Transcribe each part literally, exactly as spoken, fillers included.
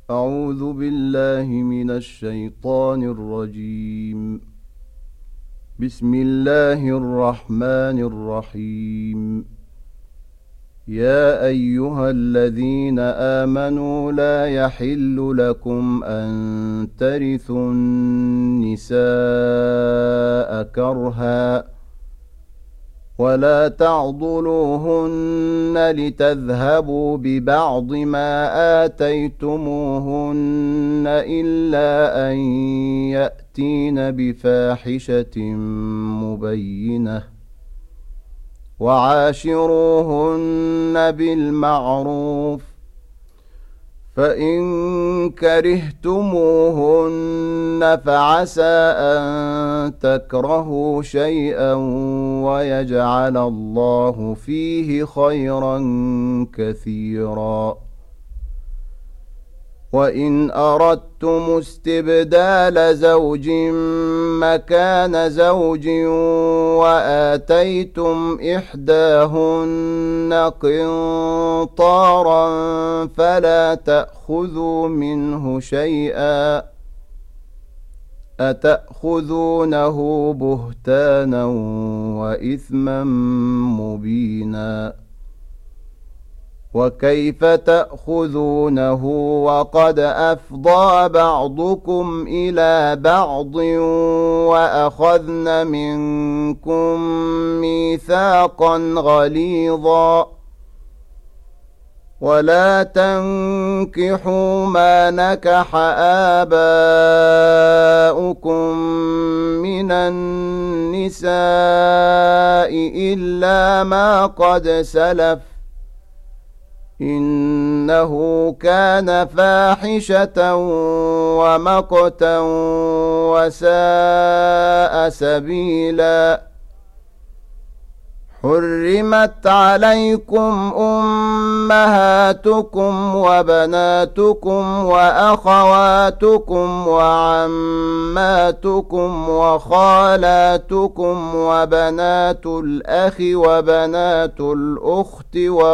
أعوذ بالله من الشيطان الرجيم. بسم الله الرحمن الرحيم. يا أيها الذين آمنوا لا يحل لكم أن ترثوا النساء كرها ولا تعضلوهن لتذهبوا ببعض ما آتيتموهن إلا أن يأتين بفاحشة مبينة وعاشروهن بالمعروف فإن كرهتموهن فعسى أن تكرهوا شيئا ويجعل الله فيه خيرا كثيرا. وإن أردتم استبدال زوج مكان زوج وآتيتم إحداهن قنطارا فلا تأخذوا منه شيئا أتأخذونه بهتانا وإثما مبينا. وكيف تأخذونه وقد أفضى بعضكم إلى بعض وأخذن منكم ميثاقا غليظا. ولا تنكحوا ما نكح آباؤكم من النساء إلا ما قد سلف إنه كان فاحشة ومقتا وساء سبيلا. حرمت عليكم أمهاتكم وبناتكم وأخواتكم وعماتكم وخالاتكم وبنات الأخ وبنات الأخت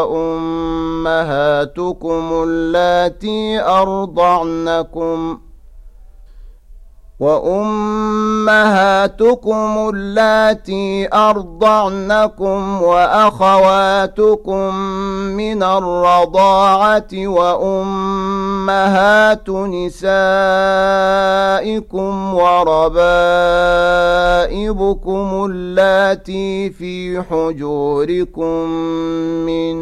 وأمهاتكم اللاتي أرضعنكم وأمهاتكم اللاتي أرضعنكم وأخواتكم من الرضاعة وأمهات نسائكم وربائبكم اللاتي في حجوركم من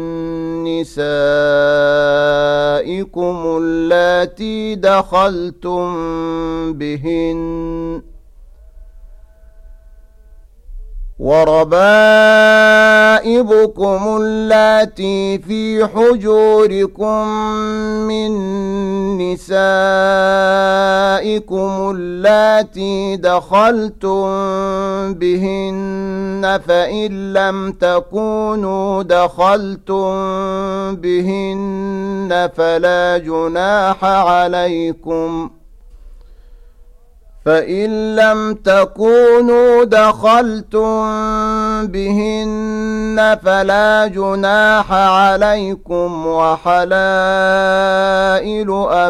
نسائكم اللاتي دخلتم بهن وربائبكم اللاتي في حجوركم من نسائكم اللاتي دخلتم بهن فإن لم تكونوا دخلتم بهن فلا جناح عليكم فإن لم تكونوا دخلتم بهن فلا جناح عليكم وحلائل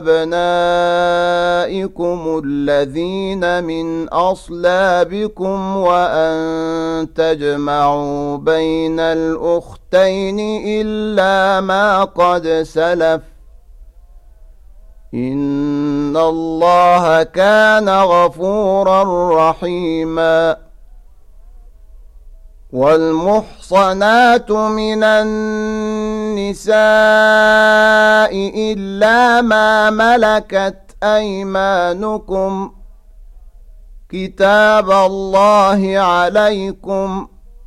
أبنائكم الذين من أصلابكم وأن تجمعوا بين الأختين إلا ما قد سلف إن الله كان غفورا رحيما. والمحصنات من النساء إلا ما ملكت أيمانكم كتاب الله عليكم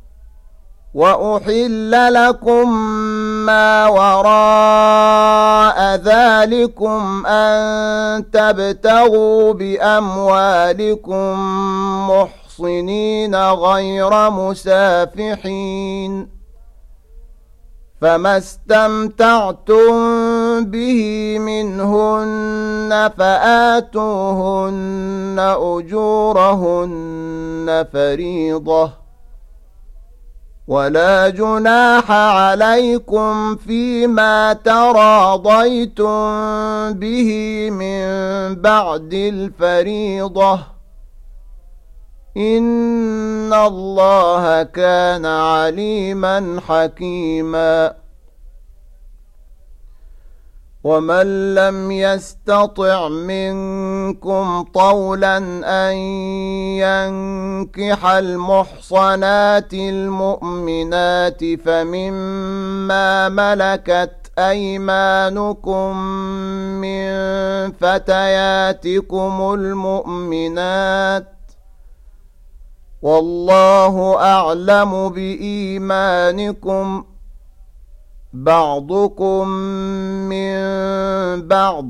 وأحل لكم ما وراء ذلكم أن تبتغوا بأموالكم محصنين غير مسافحين فما استمتعتم به منهن فآتوهن أجورهن فريضة ولا جناح عليكم فيما تراضيتم به من بعد الفريضة إن الله كان عليما حكيما ومن لم يستطع منكم طولا أن ينكح المحصنات المؤمنات فمما ملكت أيمانكم من فتياتكم المؤمنات والله أعلم بإيمانكم بعضكم من بعض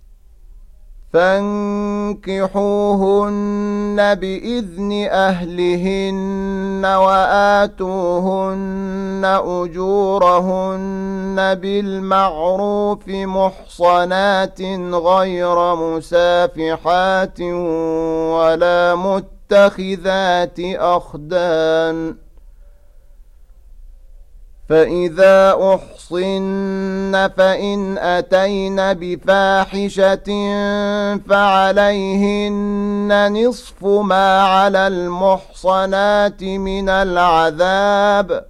فانكحوهن بإذن أهلهن وآتوهن أجورهن بالمعروف محصنات غير مسافحات ولا متخذات أخدان فإذا أحصن فإن أتين بفاحشة فعليهن نصف ما على المحصنات من العذاب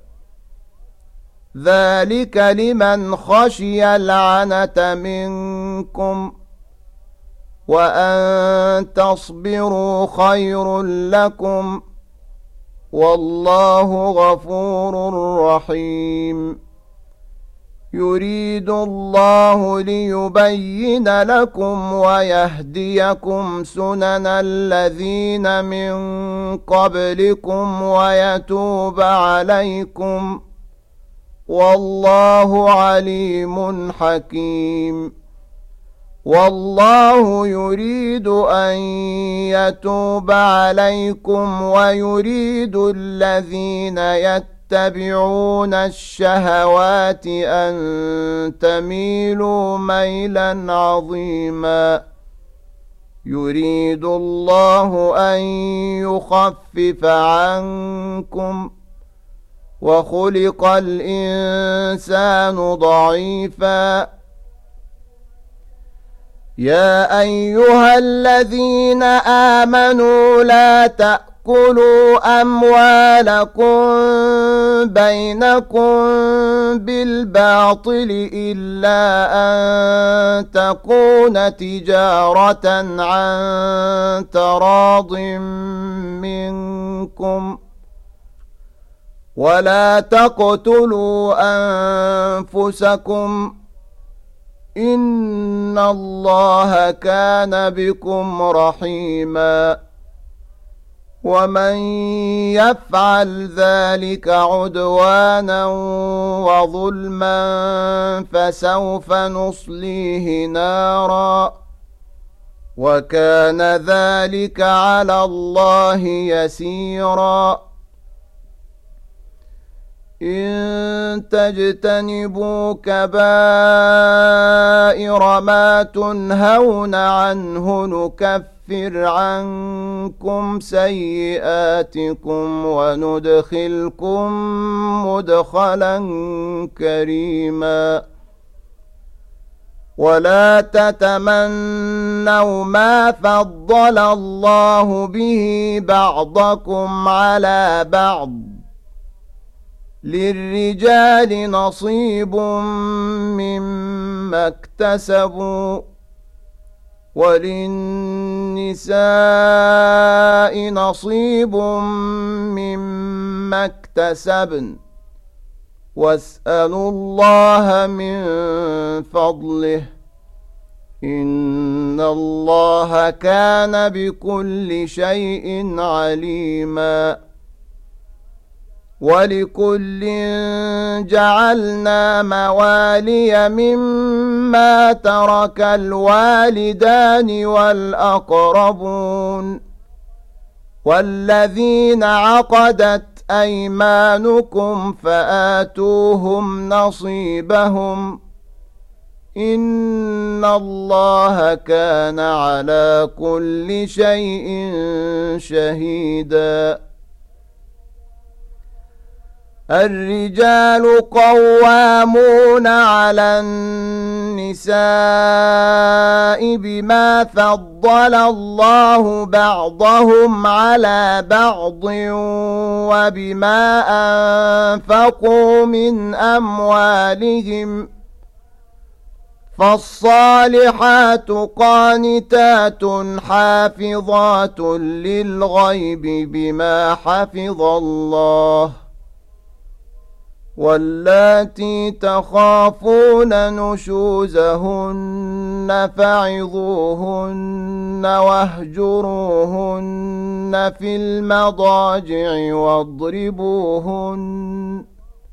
ذلك لمن خشي العنة منكم وأن تصبروا خير لكم والله غفور رحيم يريد الله ليبين لكم ويهديكم سنن الذين من قبلكم ويتوب عليكم والله عليم حكيم والله يريد أن يتوب عليكم ويريد الذين يتبعون الشهوات أن تميلوا ميلا عظيما يريد الله أن يخفف عنكم وخلق الإنسان ضعيفا يا أيها الذين آمنوا لا تأكلوا أموالكم بينكم بالباطل إلا أن تكون تجارة عن تراض منكم ولا تقتلوا أنفسكم إن الله كان بكم رحيما ومن يفعل ذلك عدوانا وظلما فسوف نصليه نارا وكان ذلك على الله يسيرا إن تجتنبوا كبائر ما تنهون عنه نكفر عنكم سيئاتكم وندخلكم مدخلا كريما ولا تتمنوا ما فضل الله به بعضكم على بعض للرجال نصيب مما اكتسبوا وللنساء نصيب مما اكتسبن واسألوا الله من فضله إن الله كان بكل شيء عليما ولكل جعلنا موالي مما ترك الوالدان والأقربون والذين عقدت أيمانكم فآتوهم نصيبهم إن الله كان على كل شيء شهيدا الرجال قوامون على النساء بما فضل الله بعضهم على بعض وبما أنفقوا من أموالهم فالصالحات قانتات حافظات للغيب بما حفظ الله واللاتي تخافون نشوزهن فعظوهن واهجروهن في المضاجع واضربوهن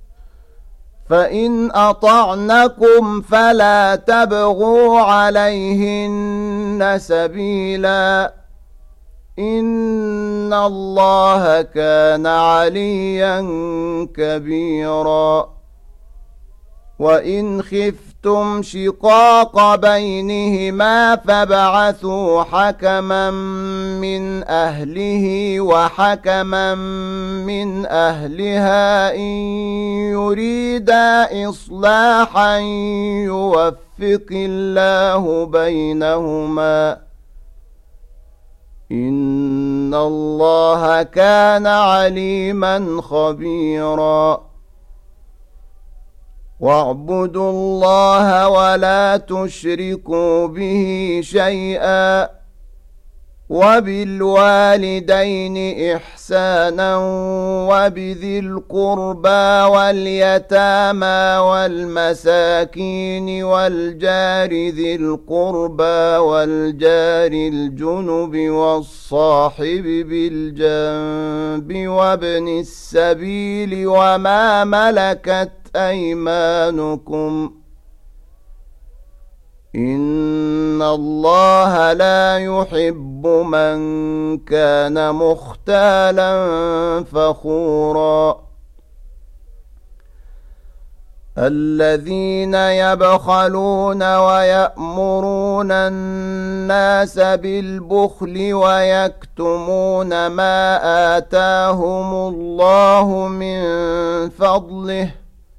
فإن أطعنكم فلا تبغوا عليهن سبيلا إن الله كان عليا كبيرا وإن خفتم شقاق بينهما فابعثوا حكما من أهله وحكما من أهلها إن يريدا إصلاحا يوفق الله بينهما إن الله كان عليما خبيرا واعبدوا الله ولا تشركوا به شيئا وبالوالدين إحسانا وبذي القربى واليتامى والمساكين والجار ذي القربى والجار الجنب والصاحب بالجنب وابن السبيل وما ملكت أيمانكم إن الله لا يحب من كان مختالا فخورا الذين يبخلون ويأمرون الناس بالبخل ويكتمون ما آتاهم الله من فضله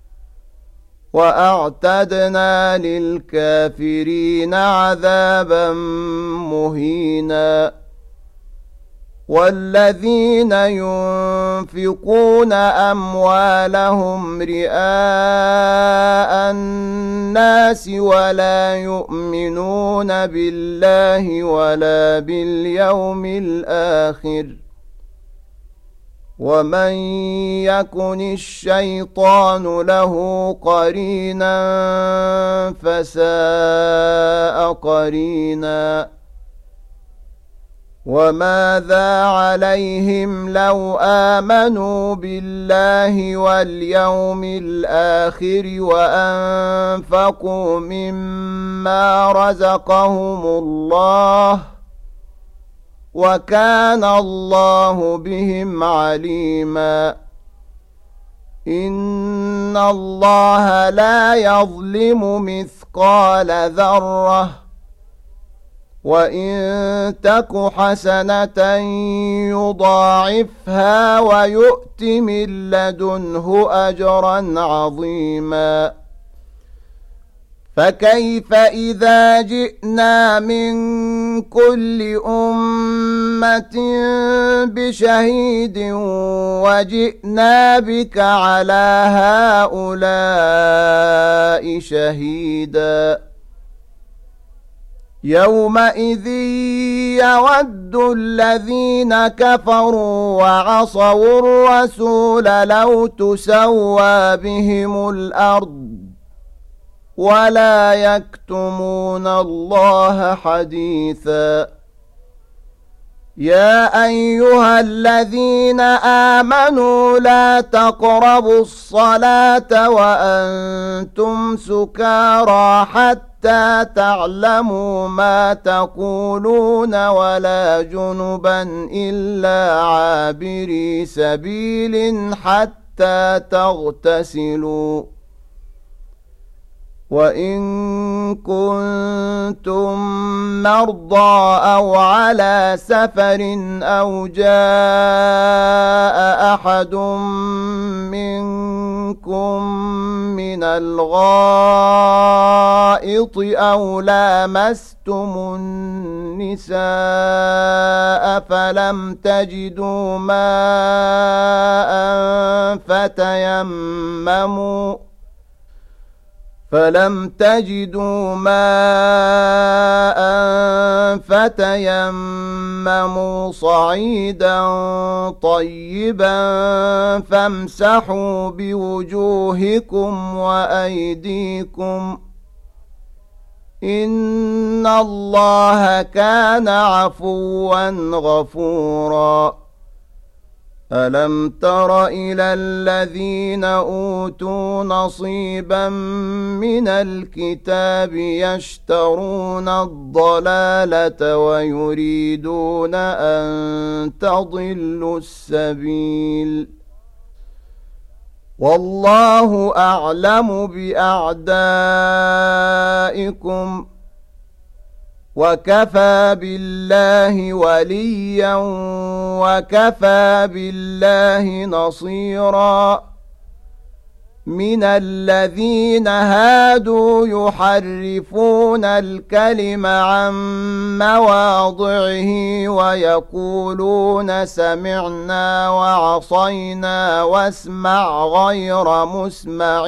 وأعتدنا للكافرين عذابا مهينا والذين ينفقون أموالهم رئاء الناس ولا يؤمنون بالله ولا باليوم الآخر ومن يكن الشيطان له قرينا فساء قرينا وماذا عليهم لو آمنوا بالله واليوم الآخر وأنفقوا مما رزقهم الله وكان الله بهم عليما إن الله لا يظلم مثقال ذرة وإن تك حسنة يضاعفها ويؤت من لدنه أجرا عظيما فكيف إذا جئنا من كل أمة بشهيد وجئنا بك على هؤلاء شهيدا يومئذ يود الذين كفروا وعصوا الرسول لو تسوى بهم الأرض ولا يكتمون الله حديثا يا أيها الذين آمنوا لا تقربوا الصلاة وأنتم سكارى حتى تعلموا ما تقولون ولا جنبا إلا عابري سبيل حتى تغتسلوا وإن كنتم مرضى أو على سفر أو جاء أحد منكم من الغائط أو لامستم النساء فلم تجدوا ماء فتيمموا فلم تجدوا ماء فتيمموا صعيدا طيبا فامسحوا بوجوهكم وأيديكم إن الله كان عفوا غفورا ألم تر إلى الذين أوتوا نصيبا من الكتاب يشترون الضلالة ويريدون أن تضلوا السبيل والله أعلم بأعدائكم وكفى بالله وليا وكفى بالله نصيرا من الذين هادوا يحرفون الكلم عن مواضعه ويقولون سمعنا وعصينا واسمع غير مسمع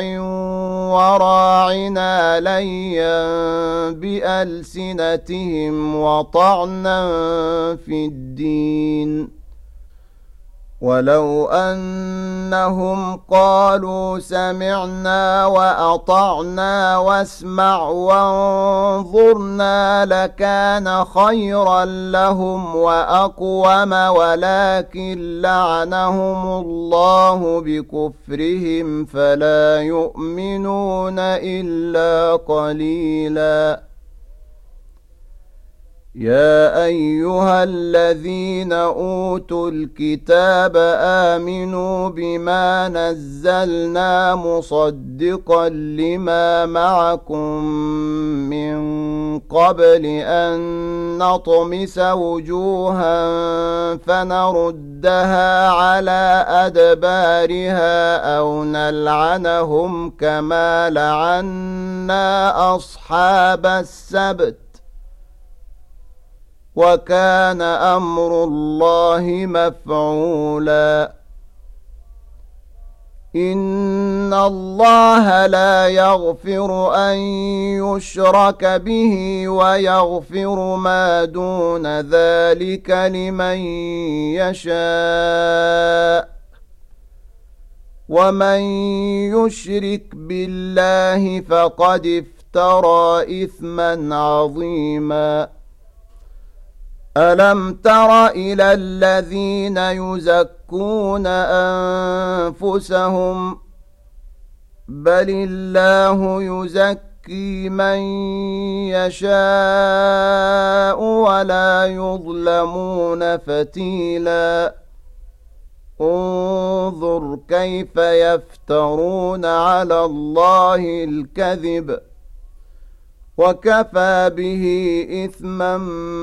وراعنا ليا بألسنتهم وطعنا في الدين ولو أنهم قالوا سمعنا وأطعنا واسمع وانظرنا لكان خيرا لهم وأقوم ولكن لعنهم الله بكفرهم فلا يؤمنون إلا قليلا يا أيها الذين أوتوا الكتاب آمنوا بما نزلنا مصدقا لما معكم من قبل أن نطمس وجوها فنردها على أدبارها أو نلعنهم كما لعنا أصحاب السبت وكان أمر الله مفعولا إن الله لا يغفر أن يشرك به ويغفر ما دون ذلك لمن يشاء ومن يشرك بالله فقد افترى إثما عظيما ألم تر إلى الذين يزكون أنفسهم بل الله يزكي من يشاء ولا يظلمون فتيلا انظر كيف يفترون على الله الكذب وكفى به إثما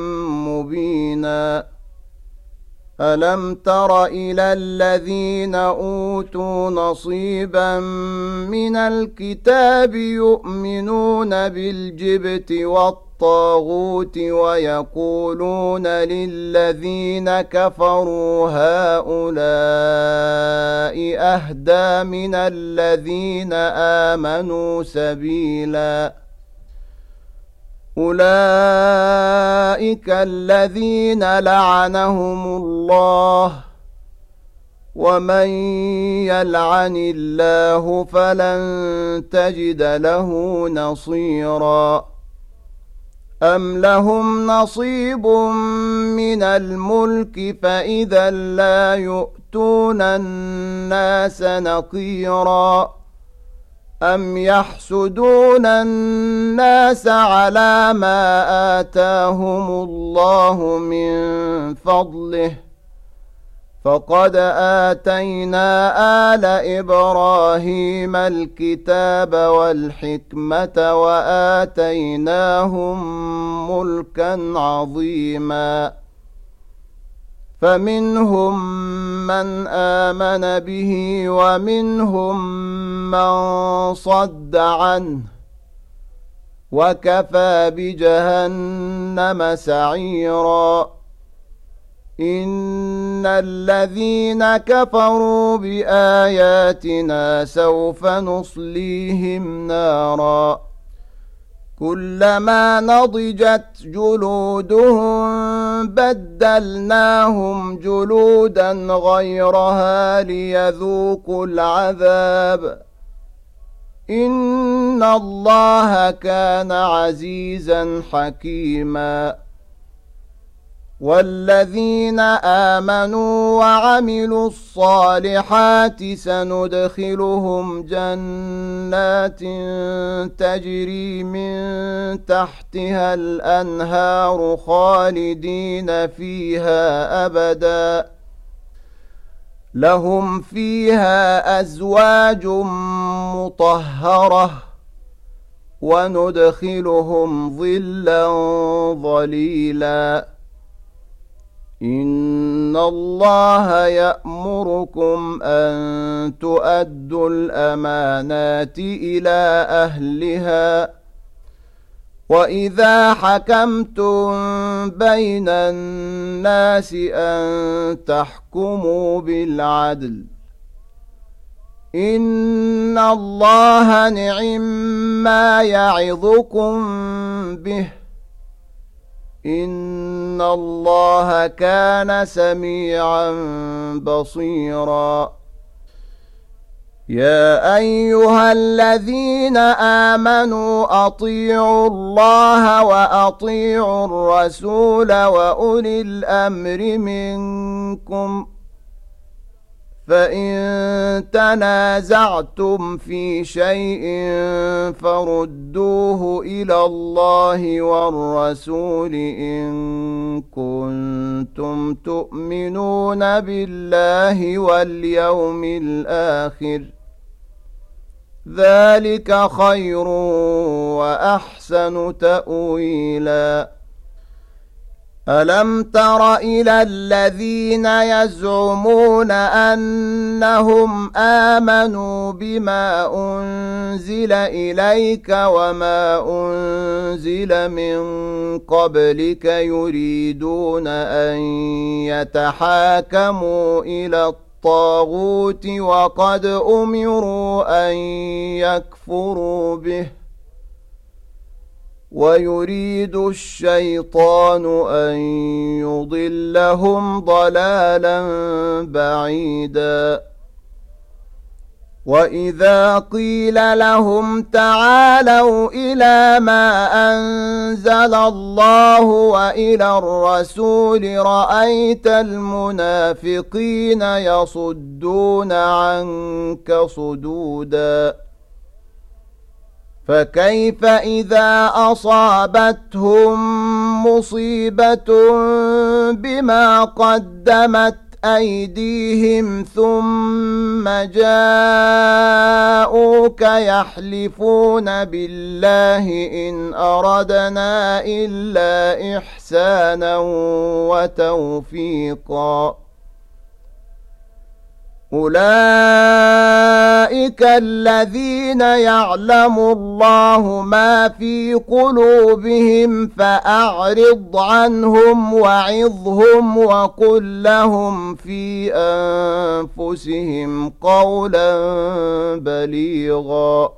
مبينا ألم تر إلى الذين أوتوا نصيبا من الكتاب يؤمنون بالجبت والطاغوت ويقولون للذين كفروا هؤلاء أهدى من الذين آمنوا سبيلا أولئك الذين لعنهم الله ومن يلعن الله فلن تجد له نصيرا أم لهم نصيب من الملك فإذا لا يؤتون الناس نقيرا أم يحسدون الناس على ما آتاهم الله من فضله فقد آتينا آل إبراهيم الكتاب والحكمة وآتيناهم ملكا عظيما فمنهم من آمن به ومنهم من صد عنه وكفى بجهنم سعيرا إن الذين كفروا بآياتنا سوف نصليهم نارا كلما نضجت جلودهم بدلناهم جلودا غيرها ليذوقوا العذاب إن الله كان عزيزا حكيما والذين آمنوا وعملوا الصالحات سندخلهم جنات تجري من تحتها الأنهار خالدين فيها أبدا لهم فيها أزواج مطهرة وندخلهم ظلا ظليلا إن الله يأمركم أن تؤدوا الأمانات إلى أهلها وإذا حكمتم بين الناس أن تحكموا بالعدل إن الله نعم ما يعظكم به إن الله كان سميعا بصيرا يا أيها الذين آمنوا أطيعوا الله وأطيعوا الرسول وأولي الأمر منكم فإن تنازعتم في شيء فردوه إلى الله والرسول إن كنتم تؤمنون بالله واليوم الآخر ذلك خير وأحسن تأويلا ألم تر إلى الذين يزعمون أنهم آمنوا بما أنزل إليك وما أنزل من قبلك يريدون أن يتحاكموا إلى الطاغوت وقد أمروا أن يكفروا به ويريد الشيطان أن يضلهم ضلالا بعيدا وإذا قيل لهم تعالوا إلى ما أنزل الله وإلى الرسول رأيت المنافقين يصدون عنك صدودا فكيف إذا أصابتهم مصيبة بما قدمت أيديهم ثم جاءوك يحلفون بالله إن أردنا إلا إحسانا وتوفيقا أولئك الذين يعلم الله ما في قلوبهم فأعرض عنهم وعظهم وقل لهم في أنفسهم قولا بليغا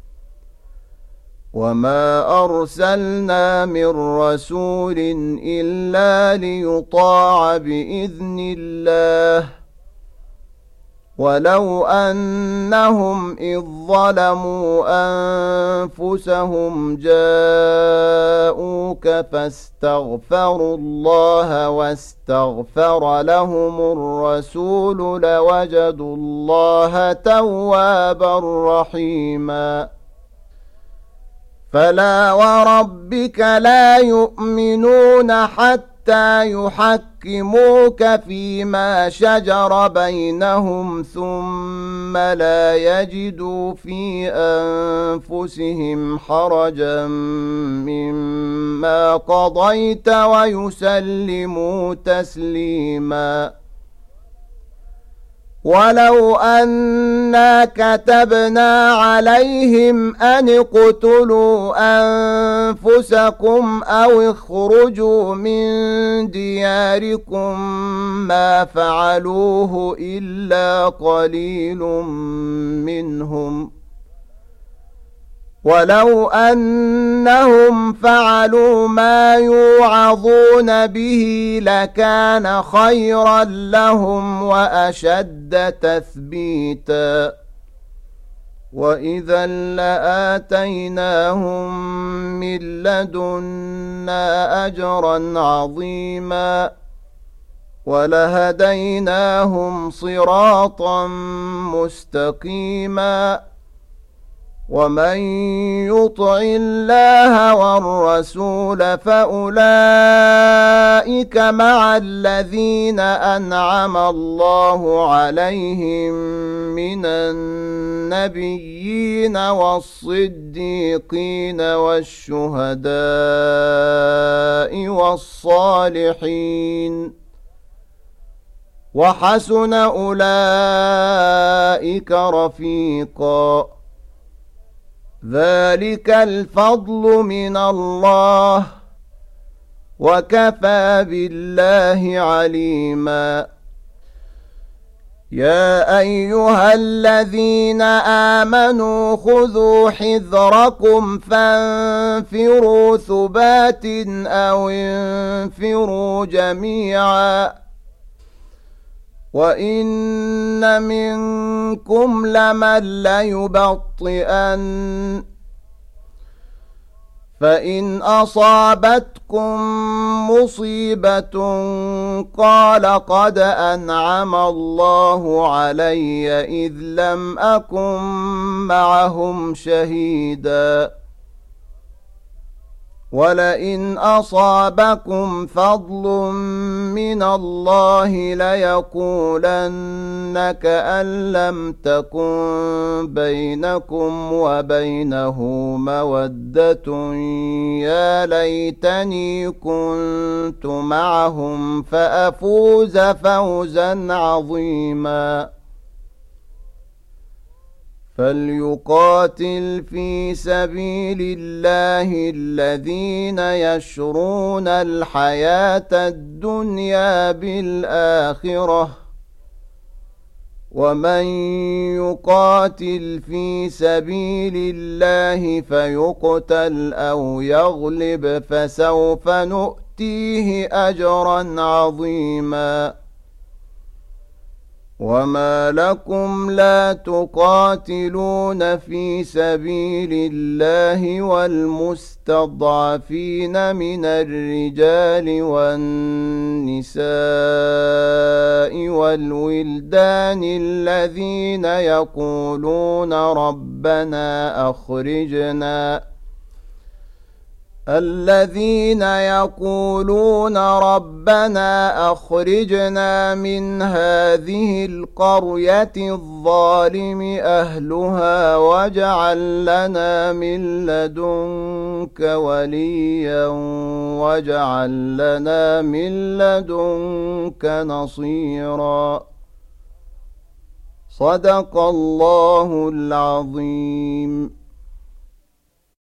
وما أرسلنا من رسول إلا ليطاع بإذن الله ولو أنهم إذ ظلموا أنفسهم جاءوك فاستغفروا الله واستغفر لهم الرسول لوجدوا الله توابا رحيما فلا وربك لا يؤمنون حتى يحكموا يحكموك فيما شجر بينهم ثم لا يجدوا في أنفسهم حرجا مما قضيت ويسلموا تسليما ولو أنا كتبنا عليهم أن اقتلوا أنفسكم أو اخرجوا من دياركم ما فعلوه إلا قليل منهم ولو أنهم فعلوا ما يوعظون به لكان خيرا لهم وأشد تثبيتا وإذا لآتيناهم من لدنا أجرا عظيما ولهديناهم صراطا مستقيما ومن يطع الله والرسول فأولئك مع الذين أنعم الله عليهم من النبيين والصديقين والشهداء والصالحين وحسن أولئك رفيقا ذلك الفضل من الله وكفى بالله عليما يا أيها الذين آمنوا خذوا حذركم فانفروا ثبات أو انفروا جميعا وإن منكم لمن ليبطئن فإن أصابتكم مصيبة قال قد أنعم الله علي إذ لم أكن معهم شهيدا ولئن أصابكم فضل من الله ليقولن كأن لم تكن بينكم وبينه مودة يا ليتني كنت معهم فأفوز فوزا عظيما فليقاتل في سبيل الله الذين يشرون الحياة الدنيا بالآخرة ومن يقاتل في سبيل الله فيقتل أو يغلب فسوف نؤتيه أجرا عظيما وما لكم لا تقاتلون في سبيل الله والمستضعفين من الرجال والنساء والولدان الذين يقولون ربنا أخرجنا الذين يقولون ربنا أخرجنا من هذه القرية الظالم أهلها واجعل لنا من لدنك وليا واجعل لنا من لدنك نصيرا صدق الله العظيم.